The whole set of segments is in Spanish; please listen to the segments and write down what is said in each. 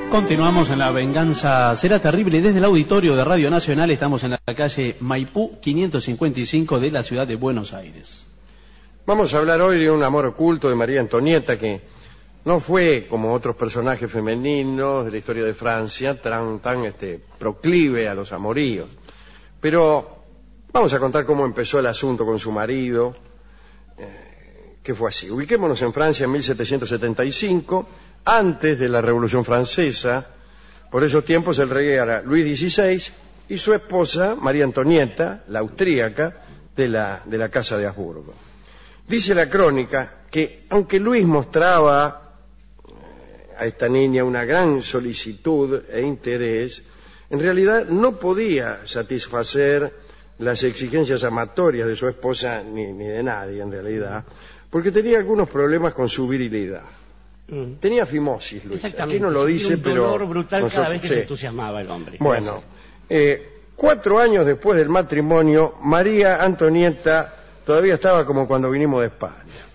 Continuamos en La Venganza Será Terrible desde el auditorio de Radio Nacional. Estamos en la calle Maipú 555 de la ciudad de Buenos Aires. Vamos a hablar hoy de un amor oculto de María Antonieta, que no fue como otros personajes femeninos de la historia de Francia tan proclive a los amoríos. Pero vamos a contar cómo empezó el asunto con su marido, que fue así. Ubiquémonos en Francia en 1775, antes de la Revolución Francesa. Por esos tiempos el rey era Luis XVI y su esposa María Antonieta, la austríaca, de la Casa de Habsburgo. Dice la crónica que, aunque Luis mostraba a esta niña una gran solicitud e interés, en realidad no podía satisfacer las exigencias amatorias de su esposa ni de nadie, en realidad, porque tenía algunos problemas con su virilidad. Tenía fimosis, Luis. Aquí no lo dice, pero... un dolor brutal cada vez que se entusiasmaba el hombre. Bueno, 4 años después del matrimonio, María Antonieta todavía estaba como cuando vinimos de España.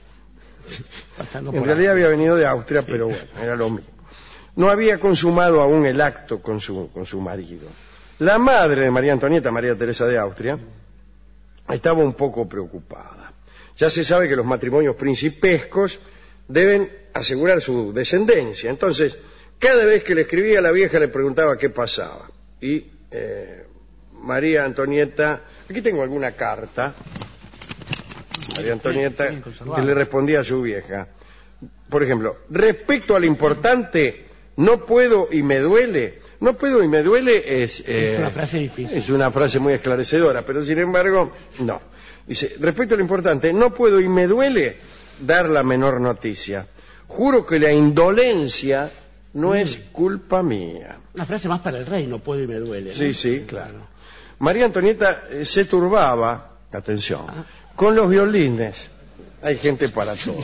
En realidad había venido de Austria, sí, pero bueno, era lo mismo. No había consumado aún el acto con su marido. La madre de María Antonieta, María Teresa de Austria, estaba un poco preocupada. Ya se sabe que los matrimonios principescos deben asegurar su descendencia. Entonces, cada vez que le escribía a la vieja le preguntaba qué pasaba. Y María Antonieta, aquí tengo alguna carta, María Antonieta, que le respondía a su vieja. Por ejemplo, respecto al importante, no puedo y me duele. No puedo y me duele es una frase difícil. Es una frase muy esclarecedora, pero sin embargo, no. Dice, respecto a lo importante, no puedo y me duele dar la menor noticia. Juro que la indolencia no es culpa mía. Una frase más para el rey, no puedo y me duele, ¿no? Sí, sí, claro. María Antonieta se turbaba, atención, con los violines. Hay gente para todo.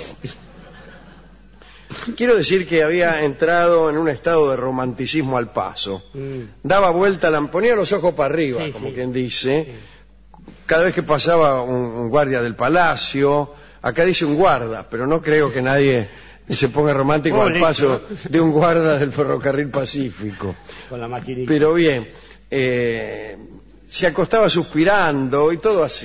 Quiero decir que había entrado en un estado de romanticismo al paso. Daba vuelta, ponía los ojos para arriba, sí, como sí, quien dice. Sí. Cada vez que pasaba un guardia del palacio, acá dice un guarda, pero no creo que nadie se ponga romántico al paso de un guarda del ferrocarril Pacífico. Con la maquinita. Pero bien, se acostaba suspirando y todo así.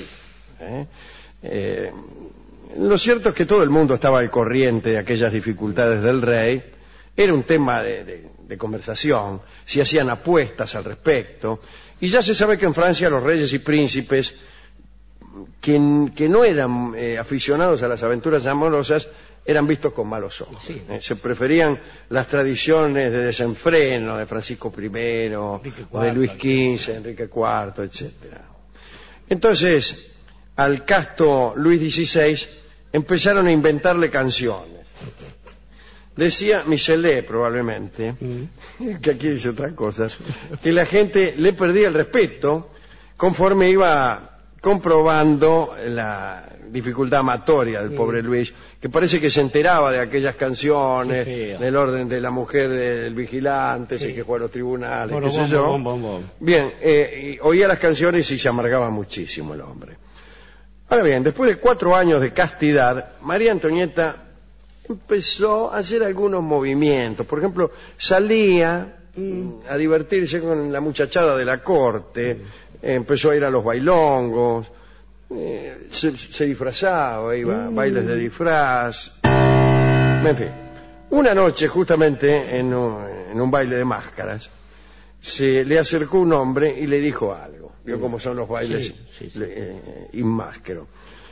Lo cierto es que todo el mundo estaba al corriente de aquellas dificultades del rey. Era un tema de conversación, se hacían apuestas al respecto. Y ya se sabe que en Francia los reyes y príncipes que no eran aficionados a las aventuras amorosas eran vistos con malos ojos. Sí. Se preferían las tradiciones de desenfreno de Francisco I, o de Luis XV, Enrique IV, etc. Entonces, al casto Luis XVI empezaron a inventarle canciones. Decía Michelet, probablemente, que aquí dice otra cosa, que la gente le perdía el respeto conforme iba comprobando la dificultad amatoria del pobre Luis, que parece que se enteraba de aquellas canciones, del orden de la mujer del vigilante, sí, que fue a los tribunales, qué sé yo. Bien, oía las canciones y se amargaba muchísimo el hombre. Ahora bien, después de 4 años de castidad, María Antonieta empezó a hacer algunos movimientos. Por ejemplo, salía a divertirse con la muchachada de la corte, empezó a ir a los bailongos, se disfrazaba, iba a bailes de disfraz. En fin, una noche, justamente en un baile de máscaras, se le acercó un hombre y le dijo algo. Vio cómo son los bailes inmásqueros.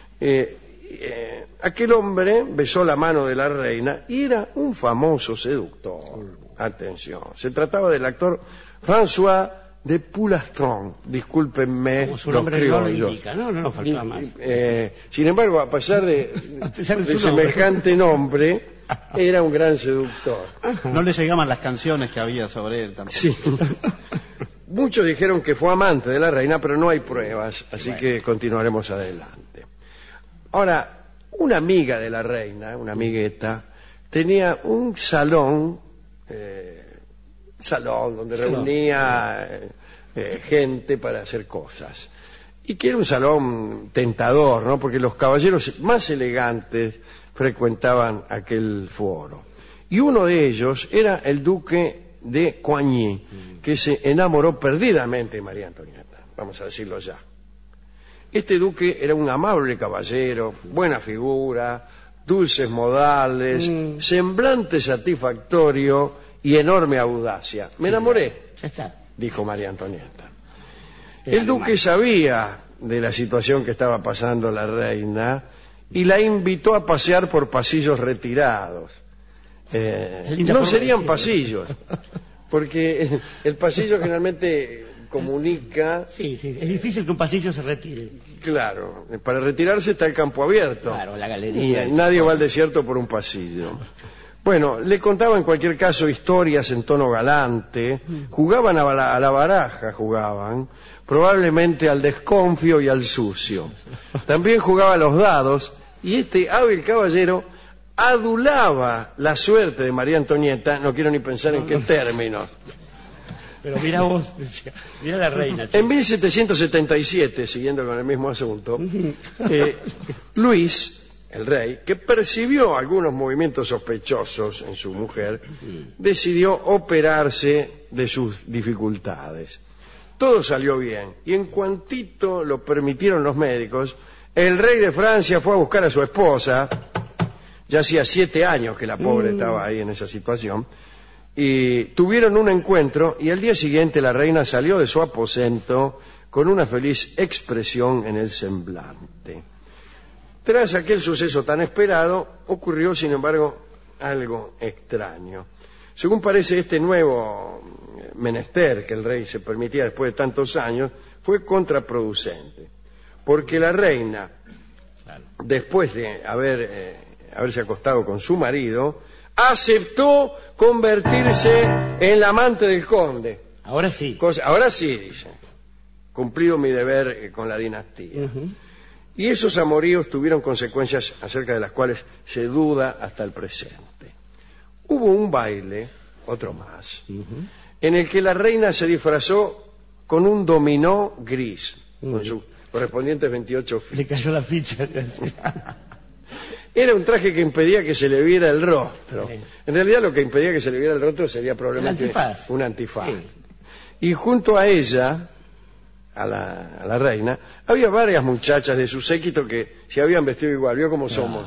Aquel hombre besó la mano de la reina y era un famoso seductor. Atención, se trataba del actor François de Poulastron, discúlpenme como su nombre no lo indica, no faltaba más. Sin embargo, a pesar de semejante nombre, era un gran seductor. No le llegaban las canciones que había sobre él tampoco. Sí. Muchos dijeron que fue amante de la reina, pero no hay pruebas, así que continuaremos adelante. Ahora, una amiga de la reina, una amigueta, tenía un salón donde reunía gente para hacer cosas. Y que era un salón tentador, ¿no? Porque los caballeros más elegantes frecuentaban aquel foro. Y uno de ellos era el duque de Coigny, que se enamoró perdidamente de María Antonieta, vamos a decirlo ya. Este duque era un amable caballero, buena figura, dulces modales, semblante satisfactorio y enorme audacia. Me enamoré, Ya está. dijo María Antonieta. El duque sabía de la situación que estaba pasando la reina y la invitó a pasear por pasillos retirados. No serían pasillos, porque el pasillo generalmente comunica. Sí, es difícil que un pasillo se retire. Claro, para retirarse está el campo abierto. Claro, la galería. Nadie va al desierto por un pasillo. Bueno, le contaba en cualquier caso historias en tono galante, jugaban a la baraja, probablemente al desconfio y al sucio. También jugaba a los dados, y este hábil caballero adulaba la suerte de María Antonieta, no quiero ni pensar en qué términos. Pero mira vos, mira la reina. En 1777, siguiendo con el mismo asunto, Luis, el rey, que percibió algunos movimientos sospechosos en su mujer, decidió operarse de sus dificultades. Todo salió bien, y en cuantito lo permitieron los médicos, el rey de Francia fue a buscar a su esposa. Ya hacía 7 años que la pobre estaba ahí en esa situación, y tuvieron un encuentro, y al día siguiente la reina salió de su aposento con una feliz expresión en el semblante. Tras aquel suceso tan esperado, ocurrió, sin embargo, algo extraño. Según parece, este nuevo menester que el rey se permitía después de tantos años fue contraproducente, porque la reina, después de haberse acostado con su marido, aceptó convertirse en la amante del conde. Ahora sí. Ahora sí, dice, cumplido mi deber con la dinastía. Y esos amoríos tuvieron consecuencias acerca de las cuales se duda hasta el presente. Hubo un baile, otro más, en el que la reina se disfrazó con un dominó gris, con sus correspondientes 28 fichas. Le cayó la ficha. Era un traje que impedía que se le viera el rostro. En realidad lo que impedía que se le viera el rostro sería probablemente un antifaz. Y junto a ella, a la reina, había varias muchachas de su séquito que se habían vestido igual. ¿Vio cómo somos?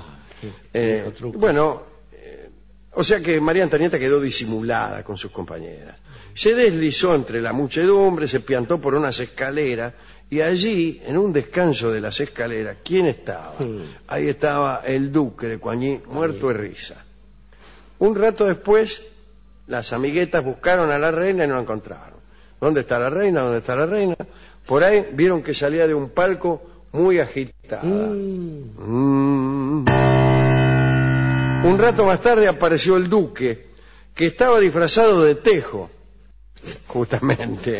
O sea que María Antonieta quedó disimulada con sus compañeras. Se deslizó entre la muchedumbre, se piantó por unas escaleras, y allí, en un descanso de las escaleras, ¿quién estaba? Ahí estaba el duque de Coigny, muerto de risa. Un rato después, las amiguetas buscaron a la reina y no la encontraron. ¿Dónde está la reina? ¿Dónde está la reina? Por ahí vieron que salía de un palco muy agitada. Un rato más tarde apareció el duque, que estaba disfrazado de tejo, justamente.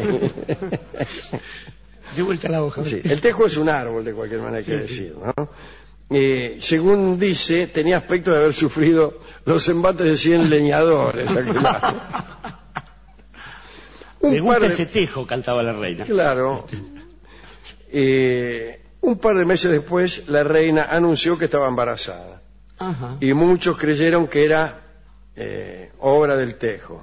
De vuelta a la hoja. Sí, el tejo es un árbol, de cualquier manera hay que decir, ¿no? Según dice, tenía aspecto de haber sufrido los embates de 100 leñadores. Me gusta ese tejo, cantaba la reina. Claro. Un par de meses después, la reina anunció que estaba embarazada. Y muchos creyeron que era obra del tejo.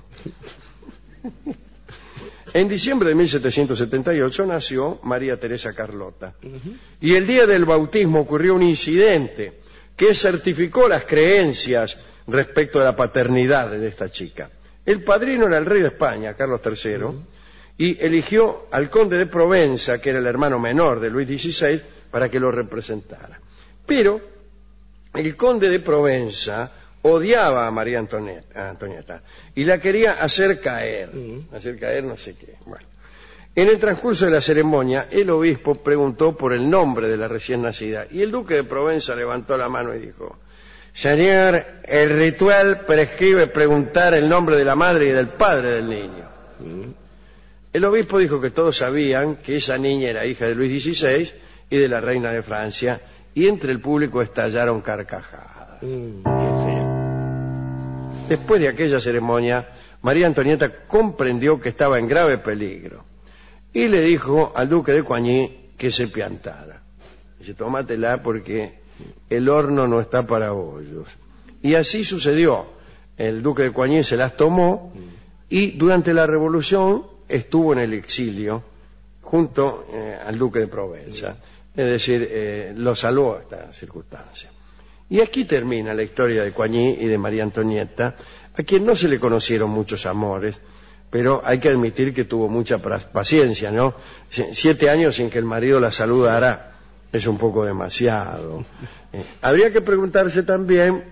En diciembre de 1778 nació María Teresa Carlota. Y el día del bautismo ocurrió un incidente que certificó las creencias respecto de la paternidad de esta chica. El padrino era el rey de España, Carlos III, y eligió al conde de Provenza, que era el hermano menor de Luis XVI, para que lo representara. Pero el conde de Provenza odiaba a María Antonieta y la quería hacer caer no sé qué. Bueno, en el transcurso de la ceremonia, el obispo preguntó por el nombre de la recién nacida y el duque de Provenza levantó la mano y dijo: Señor, el ritual prescribe preguntar el nombre de la madre y del padre del niño. El obispo dijo que todos sabían que esa niña era hija de Luis XVI y de la reina de Francia, y entre el público estallaron carcajadas. Después de aquella ceremonia, María Antonieta comprendió que estaba en grave peligro y le dijo al duque de Coigny que se piantara. Dice: tómatela porque el horno no está para bollos. Y así sucedió. El duque de Coigny se las tomó y durante la Revolución estuvo en el exilio junto al duque de Provenza. Es decir, lo salvó esta circunstancia. Y aquí termina la historia de Coigny y de María Antonieta, a quien no se le conocieron muchos amores, pero hay que admitir que tuvo mucha paciencia, ¿no? 7 años sin que el marido la saludara es un poco demasiado. Habría que preguntarse también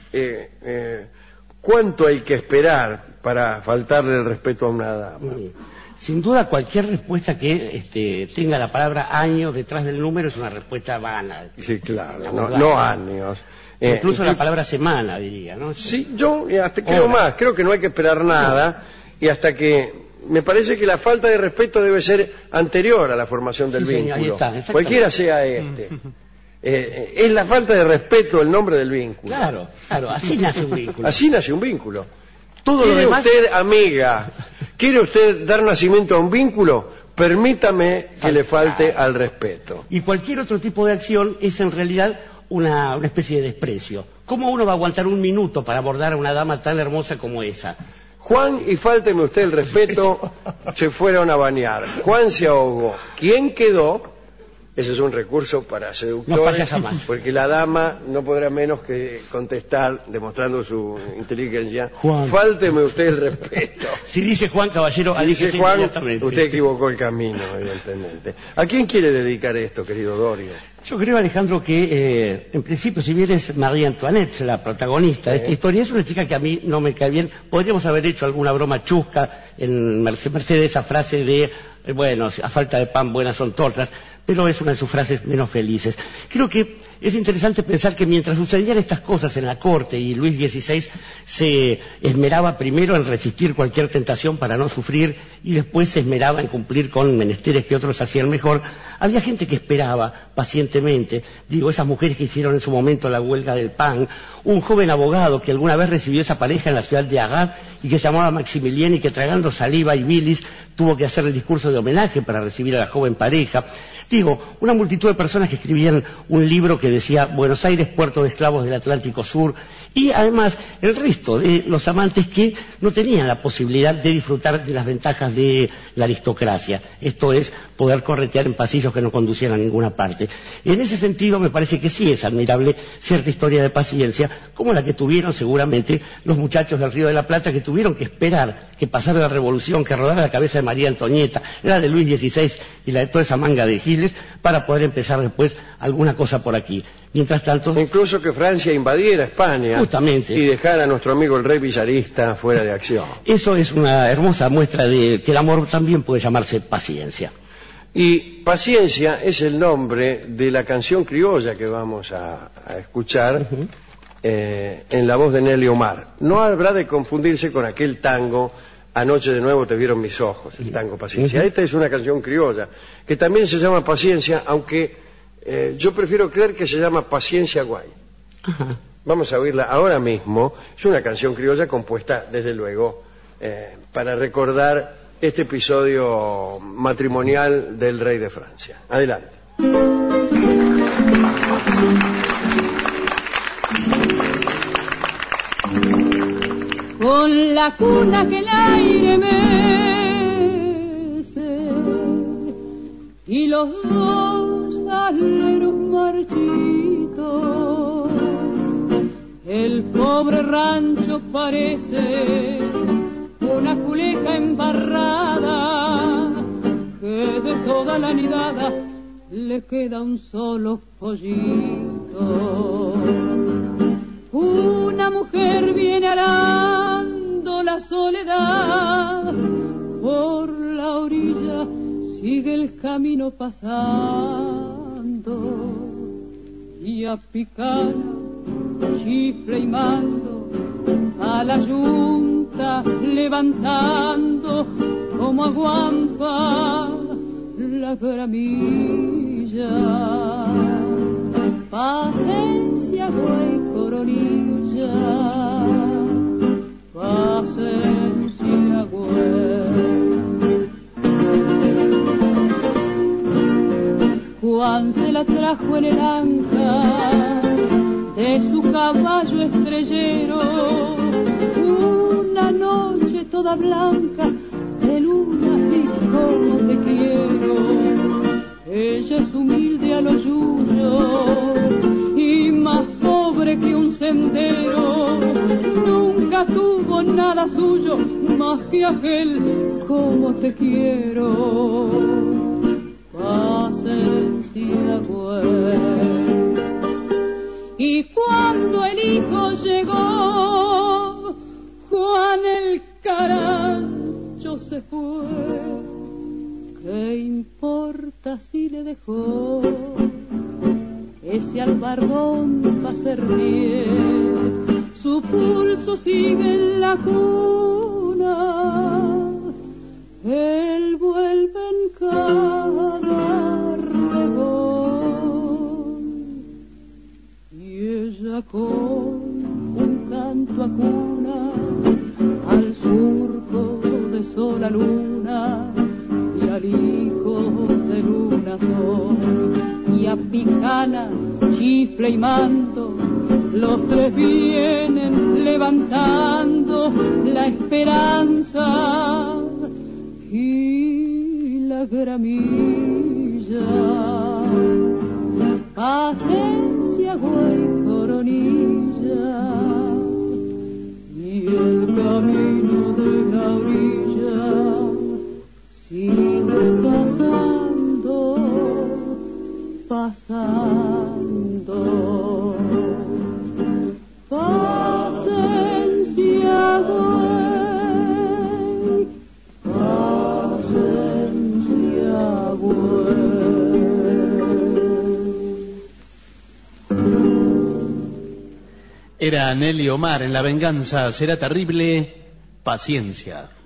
cuánto hay que esperar para faltarle el respeto a una dama. Sin duda, cualquier respuesta que tenga la palabra año detrás del número es una respuesta vana. Sí, claro, no años. Incluso la palabra semana, diría, ¿no? Sí, yo hasta creo más, creo que no hay que esperar nada, y hasta que me parece que la falta de respeto debe ser anterior a la formación del vínculo. Ahí está, cualquiera sea este. Es la falta de respeto el nombre del vínculo. Claro, así nace un vínculo. Así nace un vínculo. Todo lo demás... usted, amiga, ¿quiere usted dar nacimiento a un vínculo? Permítame que le falte al respeto. Y cualquier otro tipo de acción es en realidad una especie de desprecio. ¿Cómo uno va a aguantar un minuto para abordar a una dama tan hermosa como esa? Juan, y fálteme usted el respeto, se fueron a bañar. Juan se ahogó. ¿Quién quedó? Ese es un recurso para seductores, no falla jamás. Porque la dama no podrá menos que contestar, demostrando su inteligencia, Juan, fálteme usted el respeto. Si dice Juan, caballero, si dice Juan, usted equivocó el camino, evidentemente. ¿A quién quiere dedicar esto, querido Dorio? Yo creo, Alejandro, que en principio, si bien es María Antoinette la protagonista de esta historia, es una chica que a mí no me cae bien. Podríamos haber hecho alguna broma chusca en merced de esa frase de, bueno, a falta de pan buenas son tortas, pero es una de sus frases menos felices. Creo que es interesante pensar que mientras sucedían estas cosas en la corte y Luis XVI se esmeraba primero en resistir cualquier tentación para no sufrir y después se esmeraba en cumplir con menesteres que otros hacían mejor, había gente que esperaba pacientemente, digo, esas mujeres que hicieron en su momento la huelga del pan, un joven abogado que alguna vez recibió esa pareja en la ciudad de Agad y que se llamaba Maximilien y que tragando saliva y bilis tuvo que hacer el discurso de homenaje para recibir a la joven pareja. Digo, una multitud de personas que escribían un libro que decía Buenos Aires, puerto de esclavos del Atlántico Sur, y además el resto de los amantes que no tenían la posibilidad de disfrutar de las ventajas de la aristocracia, esto es, poder corretear en pasillos que no conducían a ninguna parte. En ese sentido me parece que sí es admirable cierta historia de paciencia, como la que tuvieron seguramente los muchachos del Río de la Plata, que tuvieron que esperar que pasara la revolución, que rodara la cabeza de María Antonieta, la de Luis XVI y la de toda esa manga de giles, para poder empezar después alguna cosa por aquí. Mientras tanto... Incluso que Francia invadiera España. Justamente. Y dejara a nuestro amigo el rey villarista fuera de acción. Eso es una hermosa muestra de que el amor también puede llamarse paciencia. Y Paciencia es el nombre de la canción criolla que vamos a escuchar en la voz de Nelly Omar. No habrá de confundirse con aquel tango Anoche de nuevo te vieron mis ojos, el tango Paciencia. Esta es una canción criolla que también se llama Paciencia, aunque yo prefiero creer que se llama Paciencia Guay. Vamos a oírla ahora mismo. Es una canción criolla compuesta, desde luego, para recordar este episodio matrimonial del rey de Francia. Adelante. Con la cuna que el aire mece y los dos aleros marchitos, el pobre rancho parece una culeca embarrada que de toda la nidada le queda un solo pollito. Una mujer viene arando la soledad, por la orilla sigue el camino pasando, y a picar chifle y mando a la yunta levantando como aguampa la gramilla. Paciencia, güey, coronilla, paciencia, güey. Juan se la trajo en el anca de su caballo estrellero, una noche toda boda blanca de luna y cómo te quiero. Ella es humilde a lo suyo y más pobre que un sendero. Nunca tuvo nada suyo más que aquel cómo te quiero. Paciencia, güey. Y cuando el hijo llegó, Juan el carancho se fue. ¿Qué importa si le dejó ese albardón pa' servir? Su pulso sigue en la cuna, él vuelve en cada regón. Y ella con un canto acuna al surco de sol a luna y al hijo de luna sol, y a picana, chifle y manto, los tres vienen levantando la esperanza y la gramilla. Paciencia, güey, coronilla, y el camino de la orilla sigue pasando, pasando. Paciencia, güey, paciencia, güey. Era Nelly Omar en La venganza será terrible. Paciencia.